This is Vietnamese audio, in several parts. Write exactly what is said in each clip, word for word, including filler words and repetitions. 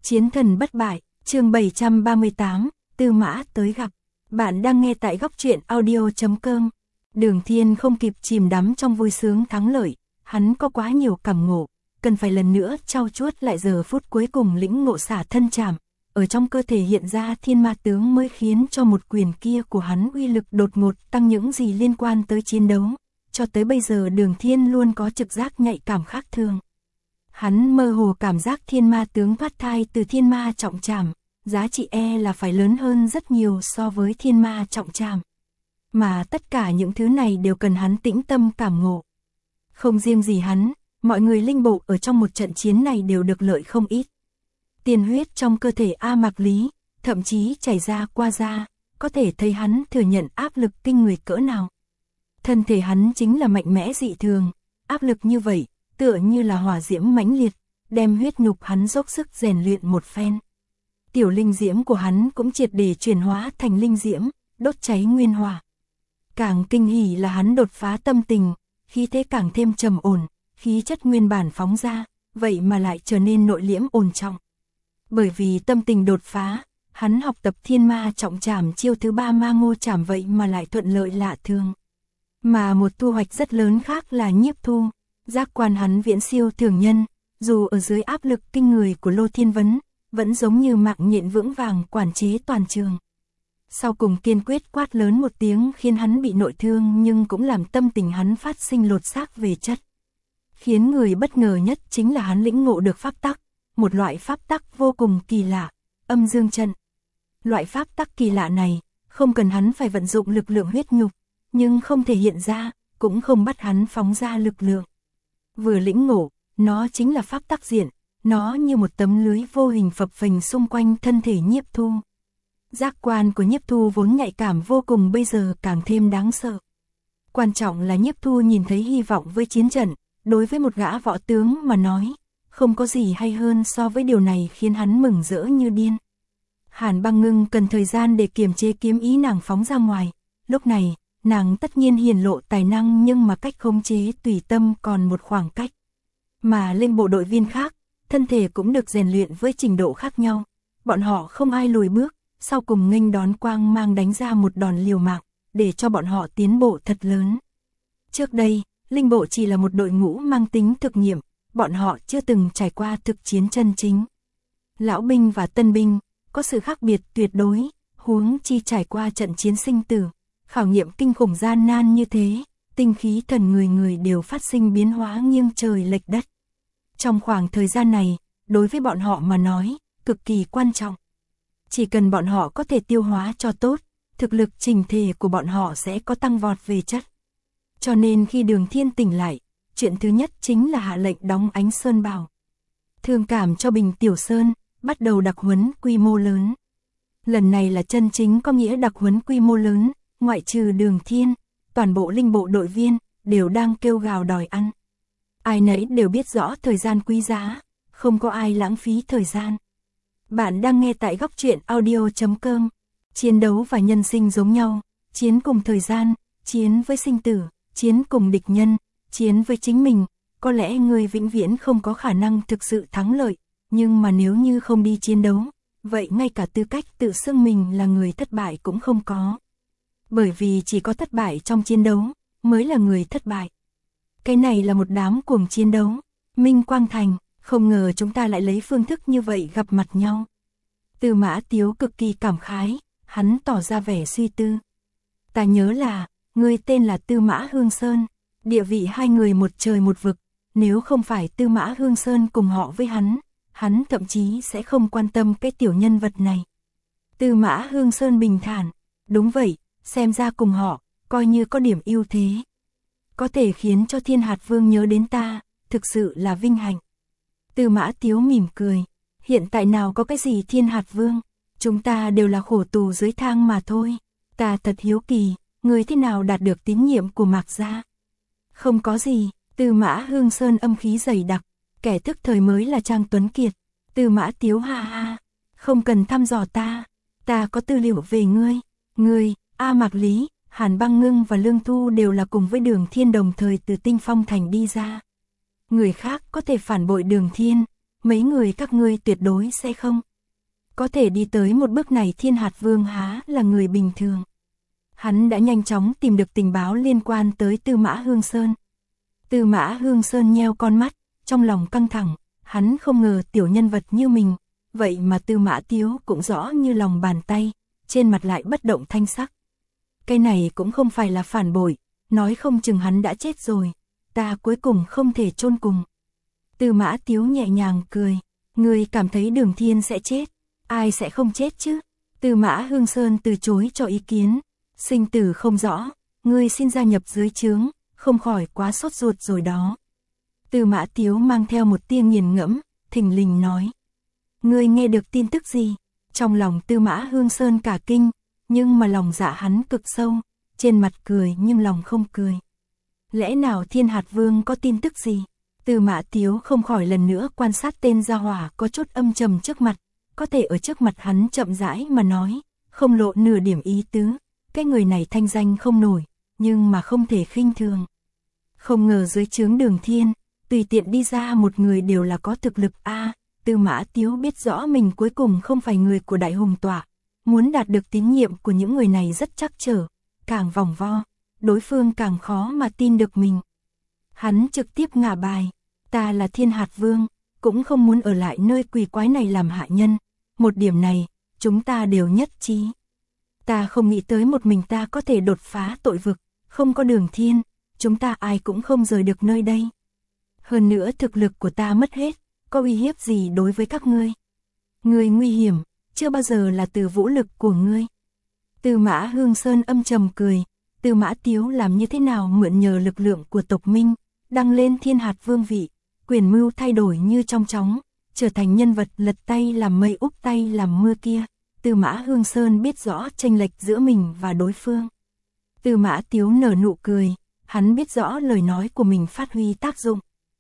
Chiến thần bất bại, chương bảy trăm ba mươi tám, Tư Mã tới gặp. Bạn đang nghe tại góc truyện audio chấm com. Đường Thiên không kịp chìm đắm trong vui sướng thắng lợi, hắn có quá nhiều cảm ngộ, cần phải lần nữa trau chuốt lại giờ phút cuối cùng lĩnh ngộ xả thân trảm. Ở trong cơ thể hiện ra thiên ma tướng mới khiến cho một quyền kia của hắn uy lực đột ngột tăng những gì liên quan tới chiến đấu. Cho tới bây giờ Đường Thiên luôn có trực giác nhạy cảm khác thường. Hắn mơ hồ cảm giác thiên ma tướng thoát thai từ thiên ma trọng trảm, giá trị e là phải lớn hơn rất nhiều so với thiên ma trọng trảm. Mà tất cả những thứ này đều cần hắn tĩnh tâm cảm ngộ. Không riêng gì hắn, mọi người linh bộ ở trong một trận chiến này đều được lợi không ít. Tiền huyết trong cơ thể A Mạc Lý, thậm chí chảy ra qua da, có thể thấy hắn thừa nhận áp lực kinh người cỡ nào. Thân thể hắn chính là mạnh mẽ dị thường, áp lực như vậy, tựa như là hỏa diễm mãnh liệt, đem huyết nhục hắn dốc sức rèn luyện một phen. Tiểu linh diễm của hắn cũng triệt để chuyển hóa thành linh diễm, đốt cháy nguyên hỏa. Càng kinh hỉ là hắn đột phá tâm tình, khí thế càng thêm trầm ổn, khí chất nguyên bản phóng ra, vậy mà lại trở nên nội liễm ổn trọng. Bởi vì tâm tình đột phá, hắn học tập thiên ma trọng trảm chiêu thứ ba ma ngô trảm vậy mà lại thuận lợi lạ thường. Mà một thu hoạch rất lớn khác là nhiếp thu, giác quan hắn viễn siêu thường nhân, dù ở dưới áp lực kinh người của Lô Thiên Vấn, vẫn giống như mạng nhện vững vàng quản chế toàn trường. Sau cùng kiên quyết quát lớn một tiếng khiến hắn bị nội thương nhưng cũng làm tâm tình hắn phát sinh lột xác về chất. Khiến người bất ngờ nhất chính là hắn lĩnh ngộ được pháp tắc, một loại pháp tắc vô cùng kỳ lạ, âm dương trận. Loại pháp tắc kỳ lạ này, không cần hắn phải vận dụng lực lượng huyết nhục, nhưng không thể hiện ra, cũng không bắt hắn phóng ra lực lượng. Vừa lĩnh ngộ, nó chính là pháp tắc diện, nó như một tấm lưới vô hình phập phình xung quanh thân thể nhiếp thu. Giác quan của nhiếp thu vốn nhạy cảm vô cùng bây giờ càng thêm đáng sợ. Quan trọng là nhiếp thu nhìn thấy hy vọng với chiến trận, đối với một gã võ tướng mà nói, không có gì hay hơn so với điều này khiến hắn mừng rỡ như điên. Hàn Băng Ngưng cần thời gian để kiềm chế kiếm ý nàng phóng ra ngoài, lúc này, nàng tất nhiên hiển lộ tài năng nhưng mà cách khống chế tùy tâm còn một khoảng cách. Mà linh bộ đội viên khác, thân thể cũng được rèn luyện với trình độ khác nhau, bọn họ không ai lùi bước, sau cùng nghênh đón quang mang đánh ra một đòn liều mạng, để cho bọn họ tiến bộ thật lớn. Trước đây, linh bộ chỉ là một đội ngũ mang tính thực nghiệm, bọn họ chưa từng trải qua thực chiến chân chính. Lão binh và tân binh, có sự khác biệt tuyệt đối, huống chi trải qua trận chiến sinh tử, khảo nghiệm kinh khủng gian nan như thế, tinh khí thần người người đều phát sinh biến hóa nghiêng trời lệch đất. Trong khoảng thời gian này, đối với bọn họ mà nói, cực kỳ quan trọng. Chỉ cần bọn họ có thể tiêu hóa cho tốt, thực lực trình thể của bọn họ sẽ có tăng vọt về chất. Cho nên khi Đường Thiên tỉnh lại, chuyện thứ nhất chính là hạ lệnh đóng Ánh Sơn Bảo. Thương cảm cho Bình Tiểu Sơn, bắt đầu đặc huấn quy mô lớn. Lần này là chân chính có nghĩa đặc huấn quy mô lớn, ngoại trừ Đường Thiên, toàn bộ linh bộ đội viên đều đang kêu gào đòi ăn. Ai nấy đều biết rõ thời gian quý giá, không có ai lãng phí thời gian. Bạn đang nghe tại góc truyện audio chấm com. Chiến đấu và nhân sinh giống nhau, chiến cùng thời gian, chiến với sinh tử, chiến cùng địch nhân, chiến với chính mình. Có lẽ người vĩnh viễn không có khả năng thực sự thắng lợi, nhưng mà nếu như không đi chiến đấu, vậy ngay cả tư cách tự xưng mình là người thất bại cũng không có. Bởi vì chỉ có thất bại trong chiến đấu, mới là người thất bại. Cái này là một đám cuồng chiến đấu. Minh Quang Thành, không ngờ chúng ta lại lấy phương thức như vậy gặp mặt nhau. Tư Mã Tiếu cực kỳ cảm khái, hắn tỏ ra vẻ suy tư. Ta nhớ là, người tên là Tư Mã Hương Sơn, địa vị hai người một trời một vực, nếu không phải Tư Mã Hương Sơn cùng họ với hắn, hắn thậm chí sẽ không quan tâm cái tiểu nhân vật này. Tư Mã Hương Sơn bình thản, đúng vậy, xem ra cùng họ, coi như có điểm ưu thế. Có thể khiến cho Thiên Hạt Vương nhớ đến ta, thực sự là vinh hạnh. Tư Mã Tiếu mỉm cười, hiện tại nào có cái gì Thiên Hạt Vương, chúng ta đều là khổ tù dưới thang mà thôi. Ta thật hiếu kỳ, người thế nào đạt được tín nhiệm của Mạc gia? Không có gì, Tư Mã Hương Sơn âm khí dày đặc, kẻ thức thời mới là Trang Tuấn Kiệt. Tư Mã Tiếu ha ha, không cần thăm dò ta, ta có tư liệu về ngươi. Ngươi, A Mạc Lý, Hàn Băng Ngưng và Lương Thu đều là cùng với Đường Thiên đồng thời từ Tinh Phong Thành đi ra. Người khác có thể phản bội Đường Thiên, mấy người các ngươi tuyệt đối sẽ không. Có thể đi tới một bước này Thiên Hạt Vương há là người bình thường. Hắn đã nhanh chóng tìm được tình báo liên quan tới Tư Mã Hương Sơn. Tư Mã Hương Sơn nheo con mắt, trong lòng căng thẳng, hắn không ngờ tiểu nhân vật như mình, vậy mà Tư Mã Tiếu cũng rõ như lòng bàn tay, trên mặt lại bất động thanh sắc. Cái này cũng không phải là phản bội, nói không chừng hắn đã chết rồi, ta cuối cùng không thể chôn cùng. Tư Mã Tiếu nhẹ nhàng cười, ngươi cảm thấy Đường Thiên sẽ chết, ai sẽ không chết chứ? Tư Mã Hương Sơn từ chối cho ý kiến, sinh tử không rõ, ngươi xin gia nhập dưới trướng, không khỏi quá sốt ruột rồi đó. Tư Mã Tiếu mang theo một tia nghiền ngẫm, thình lình nói. Ngươi nghe được tin tức gì? Trong lòng Tư Mã Hương Sơn cả kinh, nhưng mà lòng dạ hắn cực sâu, trên mặt cười nhưng lòng không cười. Lẽ nào Thiên Hạt Vương có tin tức gì? Tư Mã Tiếu không khỏi lần nữa quan sát tên gia hỏa có chút âm trầm trước mặt, có thể ở trước mặt hắn chậm rãi mà nói, không lộ nửa điểm ý tứ, cái người này thanh danh không nổi, nhưng mà không thể khinh thường. Không ngờ dưới trướng Đường Thiên, tùy tiện đi ra một người đều là có thực lực a. Tư Mã Tiếu biết rõ mình cuối cùng không phải người của Đại Hùng Tọa, muốn đạt được tín nhiệm của những người này rất trắc trở, càng vòng vo, đối phương càng khó mà tin được mình. Hắn trực tiếp ngả bài, ta là Thiên Hạt Vương, cũng không muốn ở lại nơi quỷ quái này làm hạ nhân, một điểm này, chúng ta đều nhất trí. Ta không nghĩ tới một mình ta có thể đột phá tội vực, không có Đường Thiên, chúng ta ai cũng không rời được nơi đây. Hơn nữa thực lực của ta mất hết, có uy hiếp gì đối với các ngươi? Ngươi nguy hiểm, chưa bao giờ là từ vũ lực của ngươi. Tư Mã Hương Sơn âm trầm cười, Tư Mã Tiếu làm như thế nào mượn nhờ lực lượng của tộc Minh, đăng lên Thiên Hạt Vương vị, quyền mưu thay đổi như trong chóng, trở thành nhân vật lật tay làm mây úp tay làm mưa kia. Tư Mã Hương Sơn biết rõ chênh lệch giữa mình và đối phương. Tư Mã Tiếu nở nụ cười, hắn biết rõ lời nói của mình phát huy tác dụng.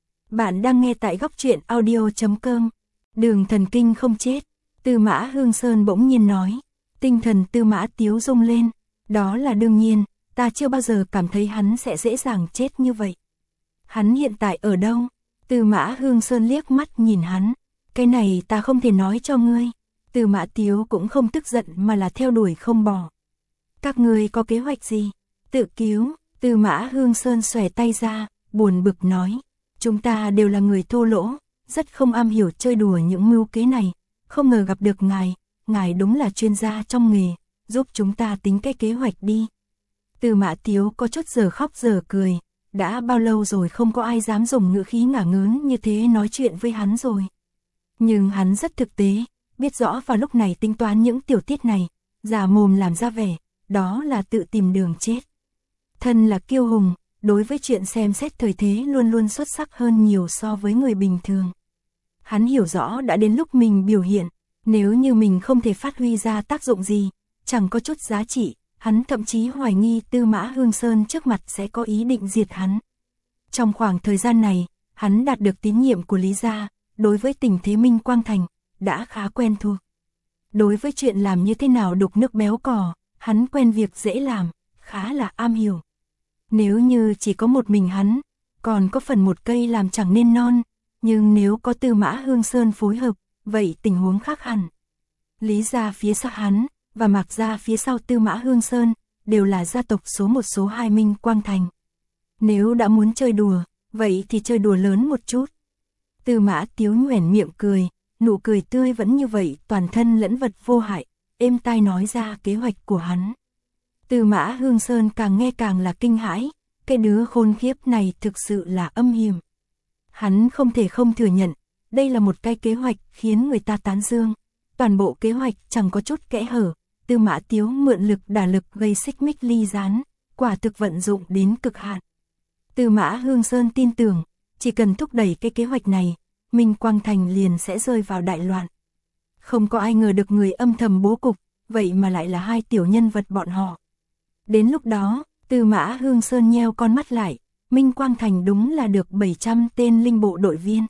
Bạn đang nghe tại góc truyện audio chấm com. Đường thần kinh không chết. Tư Mã Hương Sơn bỗng nhiên nói. Tinh thần Tư Mã Tiếu rung lên. Đó là đương nhiên, ta chưa bao giờ cảm thấy hắn sẽ dễ dàng chết như vậy. Hắn hiện tại ở đâu? Tư Mã Hương Sơn liếc mắt nhìn hắn. Cái này ta không thể nói cho ngươi. Tư Mã Tiếu cũng không tức giận mà là theo đuổi không bỏ. Các ngươi có kế hoạch gì? Tự cứu. Tư Mã Hương Sơn xòe tay ra, buồn bực nói. Chúng ta đều là người thô lỗ, rất không am hiểu chơi đùa những mưu kế này, không ngờ gặp được ngài, ngài đúng là chuyên gia trong nghề, giúp chúng ta tính cái kế hoạch đi. Tư Mã Tiếu có chút giờ khóc giờ cười, đã bao lâu rồi không có ai dám dùng ngữ khí ngả ngớn như thế nói chuyện với hắn rồi. Nhưng hắn rất thực tế, biết rõ vào lúc này tính toán những tiểu tiết này, giả mồm làm ra vẻ, đó là tự tìm đường chết. Thân là kiêu hùng, đối với chuyện xem xét thời thế luôn luôn xuất sắc hơn nhiều so với người bình thường. Hắn hiểu rõ đã đến lúc mình biểu hiện, nếu như mình không thể phát huy ra tác dụng gì, chẳng có chút giá trị, hắn thậm chí hoài nghi Tư Mã Hương Sơn trước mặt sẽ có ý định diệt hắn. Trong khoảng thời gian này, hắn đạt được tín nhiệm của Lý gia, đối với tình thế Minh Quang Thành, đã khá quen thuộc. Đối với chuyện làm như thế nào đục nước béo cò, hắn quen việc dễ làm, khá là am hiểu. Nếu như chỉ có một mình hắn, còn có phần một cây làm chẳng nên non, nhưng nếu có Tư Mã Hương Sơn phối hợp, vậy tình huống khác hẳn. Lý gia phía sau hắn, và Mạc gia phía sau Tư Mã Hương Sơn, đều là gia tộc số một số hai Minh Quang Thành. Nếu đã muốn chơi đùa, vậy thì chơi đùa lớn một chút. Tư Mã Tiếu nhoẻn miệng cười, nụ cười tươi vẫn như vậy, toàn thân lẫn vật vô hại, êm tai nói ra kế hoạch của hắn. Tư Mã Hương Sơn càng nghe càng là kinh hãi, cái đứa khôn khiếp này thực sự là âm hiểm. Hắn không thể không thừa nhận, đây là một cái kế hoạch khiến người ta tán dương. Toàn bộ kế hoạch chẳng có chút kẽ hở, Tư Mã Tiếu mượn lực đả lực gây xích mích ly gián, quả thực vận dụng đến cực hạn. Tư Mã Hương Sơn tin tưởng, chỉ cần thúc đẩy cái kế hoạch này, Minh Quang Thành liền sẽ rơi vào đại loạn. Không có ai ngờ được người âm thầm bố cục, vậy mà lại là hai tiểu nhân vật bọn họ. Đến lúc đó, Tư Mã Hương Sơn nheo con mắt lại, Minh Quang Thành đúng là được bảy trăm tên linh bộ đội viên.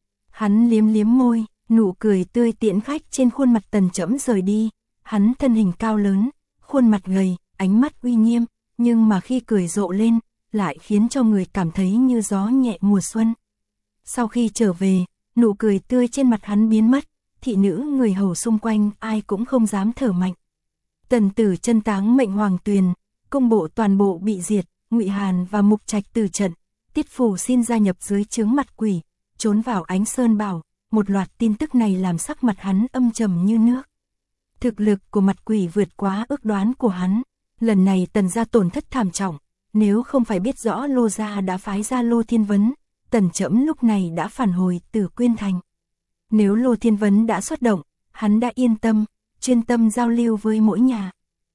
Hắn liếm liếm môi, nụ cười tươi tiễn khách trên khuôn mặt Tần Chẫm rời đi, hắn thân hình cao lớn, khuôn mặt gầy, ánh mắt uy nghiêm, nhưng mà khi cười rộ lên, lại khiến cho người cảm thấy như gió nhẹ mùa xuân. Sau khi trở về, nụ cười tươi trên mặt hắn biến mất, thị nữ người hầu xung quanh ai cũng không dám thở mạnh. Tần Tử Chân táng mệnh Hoàng Tuyền, công bộ toàn bộ bị diệt, Ngụy Hàn và Mục Trạch từ trận, Tiết Phủ xin gia nhập dưới trướng Mặt Quỷ, trốn vào Ánh Sơn Bảo, một loạt tin tức này làm sắc mặt hắn âm trầm như nước. Thực lực của Mặt Quỷ vượt quá ước đoán của hắn, lần này Tần gia tổn thất thảm trọng, nếu không phải biết rõ Lô gia đã phái ra Lô Thiên Vấn, Tần Trẫm lúc này đã phản hồi từ Quyên Thành. Nếu Lô Thiên Vấn đã xuất động, hắn đã yên tâm, chuyên tâm giao lưu với mỗi nhà.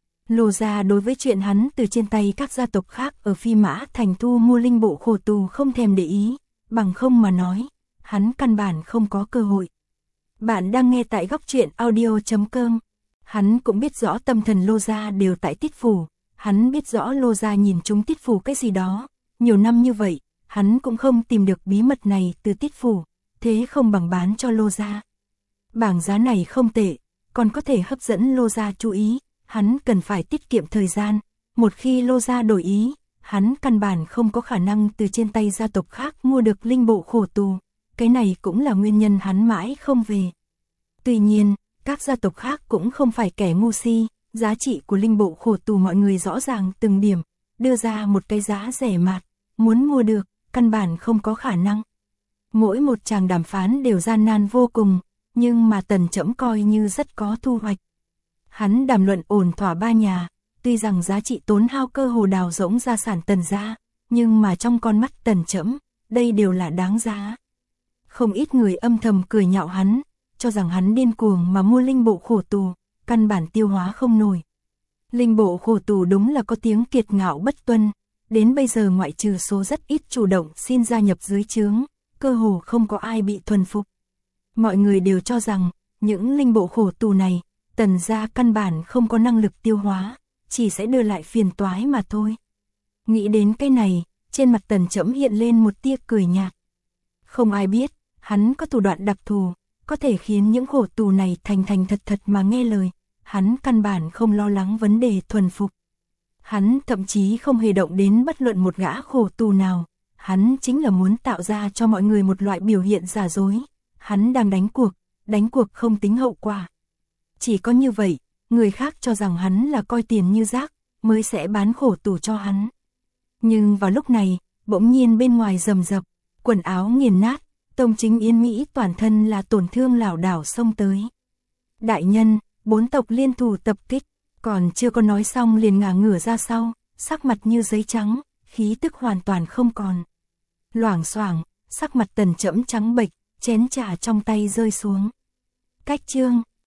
Lô gia đối với chuyện hắn từ trên tay các gia tộc khác ở Phi Mã Thành thu mua linh bộ khổ tù không thèm để ý, bằng không mà nói, hắn căn bản không có cơ hội. Bạn đang nghe tại góc truyện audio chấm com. Hắn cũng biết rõ tâm thần Lô gia đều tại Tiết Phủ, hắn biết rõ Lô gia nhìn chúng Tiết Phủ cái gì đó, nhiều năm như vậy, hắn cũng không tìm được bí mật này từ Tiết Phủ, thế không bằng bán cho Lô gia. Bảng giá này không tệ, còn có thể hấp dẫn Lô gia chú ý, hắn cần phải tiết kiệm thời gian, một khi Lô gia đổi ý, hắn căn bản không có khả năng từ trên tay gia tộc khác mua được linh bộ khổ tù, cái này cũng là nguyên nhân hắn mãi không về. Tuy nhiên, các gia tộc khác cũng không phải kẻ ngu si, giá trị của linh bộ khổ tù mọi người rõ ràng từng điểm, đưa ra một cái giá rẻ mạt, muốn mua được, căn bản không có khả năng. Mỗi một tràng đàm phán đều gian nan vô cùng, nhưng mà Tần Trẫm coi như rất có thu hoạch. Hắn đàm luận ổn thỏa ba nhà, tuy rằng giá trị tốn hao cơ hồ đào rỗng gia sản Tần gia, nhưng mà trong con mắt Tần Trẫm, đây đều là đáng giá. Không ít người âm thầm cười nhạo hắn, cho rằng hắn điên cuồng mà mua linh bộ khổ tù, căn bản tiêu hóa không nổi. Linh bộ khổ tù đúng là có tiếng kiệt ngạo bất tuân, đến bây giờ ngoại trừ số rất ít chủ động xin gia nhập dưới trướng, cơ hồ không có ai bị thuần phục. Mọi người đều cho rằng, những linh bộ khổ tù này, Tần gia căn bản không có năng lực tiêu hóa, chỉ sẽ đưa lại phiền toái mà thôi. Nghĩ đến cái này, trên mặt Tần Trẫm hiện lên một tia cười nhạt. Không ai biết, hắn có thủ đoạn đặc thù, có thể khiến những khổ tù này thành thành thật thật mà nghe lời, hắn căn bản không lo lắng vấn đề thuần phục. Hắn thậm chí không hề động đến bất luận một gã khổ tù nào, hắn chính là muốn tạo ra cho mọi người một loại biểu hiện giả dối, hắn đang đánh cuộc, đánh cuộc không tính hậu quả. Chỉ có như vậy, người khác cho rằng hắn là coi tiền như rác, mới sẽ bán khổ tù cho hắn. Nhưng vào lúc này, bỗng nhiên bên ngoài rầm rập, quần áo nghiền nát, Tông Chính Yên Mỹ toàn thân là tổn thương lảo đảo xông tới. Đại nhân, bốn tộc liên thủ tập kích, còn chưa có nói xong liền ngả ngửa ra sau, sắc mặt như giấy trắng, khí tức hoàn toàn không còn. Loảng xoảng, sắc mặt Tần Trẫm trắng bệch, chén trà trong tay rơi xuống. Cách chương